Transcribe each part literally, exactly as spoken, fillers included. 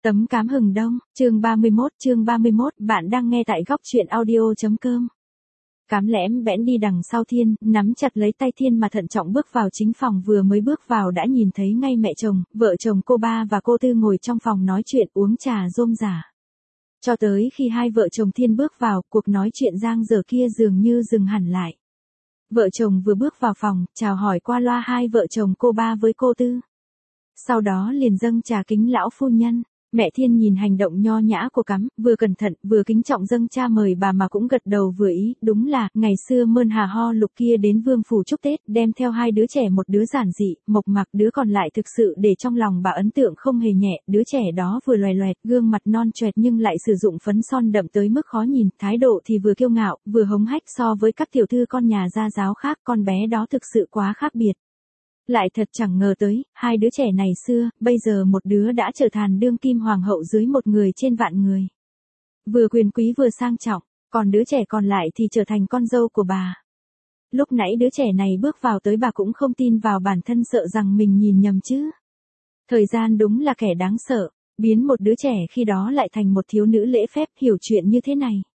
Tấm cám hừng đông, chương ba mươi mốt, chương ba mươi mốt, bạn đang nghe tại góc truyện audio.com. Cám lẽm bẽn đi đằng sau Thiên, nắm chặt lấy tay Thiên mà thận trọng bước vào chính phòng, vừa mới bước vào đã nhìn thấy ngay mẹ chồng, vợ chồng cô ba và cô Tư ngồi trong phòng nói chuyện uống trà rôm rả. Cho tới khi hai vợ chồng Thiên bước vào, cuộc nói chuyện giang dở kia dường như dừng hẳn lại. Vợ chồng vừa bước vào phòng, chào hỏi qua loa hai vợ chồng cô ba với cô Tư. Sau đó liền dâng trà kính lão phu nhân. Mẹ Thiên nhìn hành động nho nhã của Cắm, vừa cẩn thận, vừa kính trọng dâng cha mời bà mà cũng gật đầu vừa ý, đúng là, ngày xưa Mơn Hà Ho Lục kia đến Vương phủ chúc Tết, đem theo hai đứa trẻ, một đứa giản dị, mộc mạc, đứa còn lại thực sự để trong lòng bà ấn tượng không hề nhẹ, đứa trẻ đó vừa loè loẹt, gương mặt non choẹt nhưng lại sử dụng phấn son đậm tới mức khó nhìn, thái độ thì vừa kiêu ngạo, vừa hống hách so với các tiểu thư con nhà gia giáo khác, con bé đó thực sự quá khác biệt. Lại thật chẳng ngờ tới, hai đứa trẻ này xưa, bây giờ một đứa đã trở thành đương kim hoàng hậu dưới một người trên vạn người. Vừa quyền quý vừa sang trọng, còn đứa trẻ còn lại thì trở thành con dâu của bà. Lúc nãy đứa trẻ này bước vào tới bà cũng không tin vào bản thân, sợ rằng mình nhìn nhầm chứ. Thời gian đúng là kẻ đáng sợ, biến một đứa trẻ khi đó lại thành một thiếu nữ lễ phép hiểu chuyện như thế này.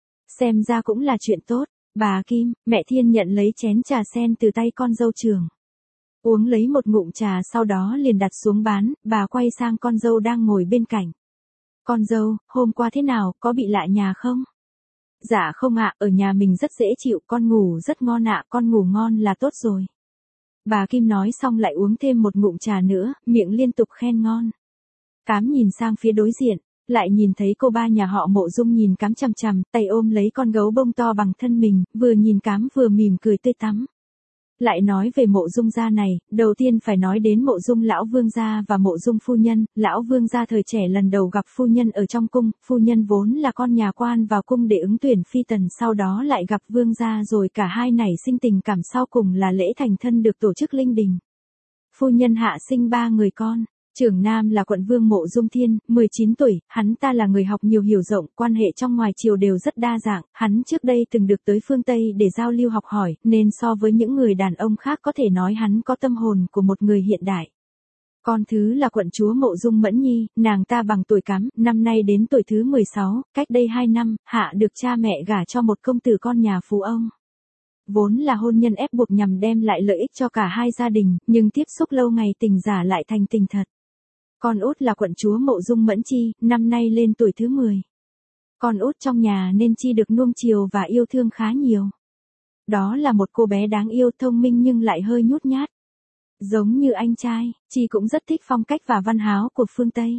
Xem ra cũng là chuyện tốt, bà Kim, mẹ Thiên nhận lấy chén trà sen từ tay con dâu trưởng. Uống lấy một ngụm trà sau đó liền đặt xuống bán, bà quay sang con dâu đang ngồi bên cạnh. Con dâu, hôm qua thế nào, có bị lạ nhà không? Dạ không ạ, ở nhà mình rất dễ chịu, con ngủ rất ngon ạ, con ngủ ngon là tốt rồi. Bà Kim nói xong lại uống thêm một ngụm trà nữa, miệng liên tục khen ngon. Cám nhìn sang phía đối diện, lại nhìn thấy cô ba nhà họ Mộ Dung nhìn Cám chằm chằm, tay ôm lấy con gấu bông to bằng thân mình, vừa nhìn Cám vừa mỉm cười tươi tắn. Lại nói về Mộ Dung gia này, đầu tiên phải nói đến Mộ Dung lão vương gia và Mộ Dung phu nhân. Lão vương gia thời trẻ lần đầu gặp phu nhân ở trong cung, phu nhân vốn là con nhà quan vào cung để ứng tuyển phi tần, sau đó lại gặp vương gia rồi cả hai nảy sinh tình cảm, sau cùng là lễ thành thân được tổ chức linh đình. Phu nhân hạ sinh ba người con. Trưởng nam là quận vương Mộ Dung Thiên, mười chín tuổi, hắn ta là người học nhiều hiểu rộng, quan hệ trong ngoài triều đều rất đa dạng, hắn trước đây từng được tới phương Tây để giao lưu học hỏi, nên so với những người đàn ông khác có thể nói hắn có tâm hồn của một người hiện đại. Con thứ là quận chúa Mộ Dung Mẫn Nhi, nàng ta bằng tuổi Cám, năm nay đến tuổi thứ mười sáu, cách đây hai năm, hạ được cha mẹ gả cho một công tử con nhà phú ông. Vốn là hôn nhân ép buộc nhằm đem lại lợi ích cho cả hai gia đình, nhưng tiếp xúc lâu ngày tình giả lại thành tình thật. Con út là quận chúa Mộ Dung Mẫn Chi, năm nay lên tuổi thứ mười. Con út trong nhà nên Chi được nuông chiều và yêu thương khá nhiều. Đó là một cô bé đáng yêu, thông minh nhưng lại hơi nhút nhát. Giống như anh trai, Chi cũng rất thích phong cách và văn háo của phương Tây.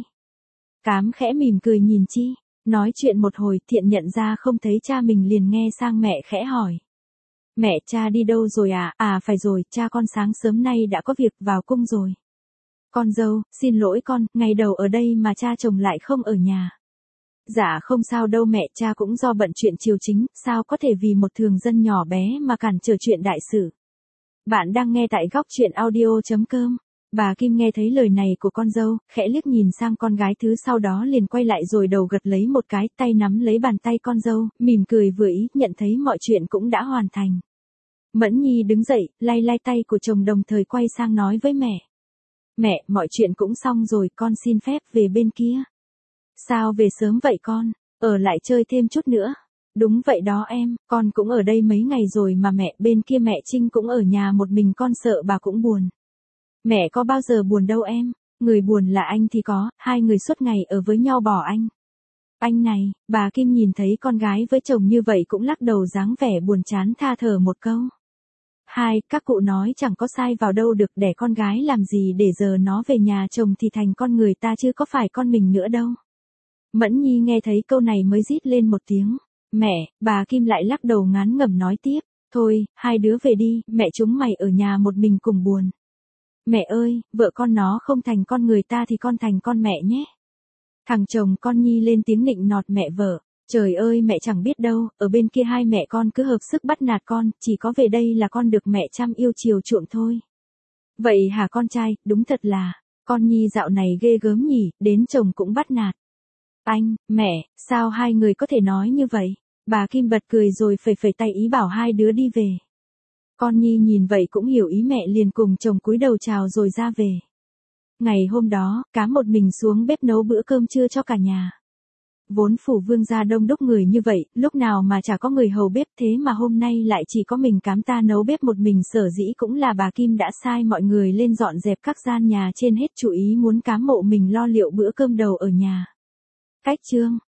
Cám khẽ mỉm cười nhìn Chi, nói chuyện một hồi, Thiện nhận ra không thấy cha mình liền nghe sang mẹ khẽ hỏi. Mẹ, cha đi đâu rồi à? À phải rồi, cha con sáng sớm nay đã có việc vào cung rồi. Con dâu, xin lỗi con, ngày đầu ở đây mà cha chồng lại không ở nhà. Dạ không sao đâu mẹ, cha cũng do bận chuyện triều chính, sao có thể vì một thường dân nhỏ bé mà cản trở chuyện đại sự. Bạn đang nghe tại góc truyện audio.com. Bà Kim nghe thấy lời này của con dâu, khẽ liếc nhìn sang con gái thứ sau đó liền quay lại rồi đầu gật lấy một cái, tay nắm lấy bàn tay con dâu, mỉm cười vừa ý, nhận thấy mọi chuyện cũng đã hoàn thành. Mẫn Nhi đứng dậy, lay lay tay của chồng đồng thời quay sang nói với mẹ. Mẹ, mọi chuyện cũng xong rồi, con xin phép về bên kia. Sao về sớm vậy con, ở lại chơi thêm chút nữa. Đúng vậy đó em, con cũng ở đây mấy ngày rồi mà mẹ, bên kia mẹ Trinh cũng ở nhà một mình, con sợ bà cũng buồn. Mẹ có bao giờ buồn đâu em, người buồn là anh thì có, hai người suốt ngày ở với nhau bỏ anh. Anh này, bà Kim nhìn thấy con gái với chồng như vậy cũng lắc đầu dáng vẻ buồn chán tha thở một câu. Hai, các cụ nói chẳng có sai vào đâu được, đẻ con gái làm gì để giờ nó về nhà chồng thì thành con người ta chứ có phải con mình nữa đâu. Mẫn Nhi nghe thấy câu này mới rít lên một tiếng. Mẹ, bà Kim lại lắc đầu ngán ngẩm nói tiếp. Thôi, hai đứa về đi, mẹ chúng mày ở nhà một mình cùng buồn. Mẹ ơi, vợ con nó không thành con người ta thì con thành con mẹ nhé. Thằng chồng con Nhi lên tiếng nịnh nọt mẹ vợ. Trời ơi mẹ chẳng biết đâu, ở bên kia hai mẹ con cứ hợp sức bắt nạt con, chỉ có về đây là con được mẹ chăm yêu chiều chuộng thôi. Vậy hả con trai, đúng thật là, con Nhi dạo này ghê gớm nhỉ, đến chồng cũng bắt nạt. Anh, mẹ, sao hai người có thể nói như vậy? Bà Kim bật cười rồi phẩy phẩy tay ý bảo hai đứa đi về. Con Nhi nhìn vậy cũng hiểu ý mẹ liền cùng chồng cúi đầu chào rồi ra về. ngày hôm đó, cá một mình xuống bếp nấu bữa cơm trưa cho cả nhà. Vốn phủ Vương gia đông đúc người như vậy, lúc nào mà chả có người hầu bếp, thế mà hôm nay lại chỉ có mình Cám ta nấu bếp một mình, sở dĩ cũng là bà Kim đã sai mọi người lên dọn dẹp các gian nhà trên hết, chú ý muốn Cám mộ mình lo liệu bữa cơm đầu ở nhà. Cách chương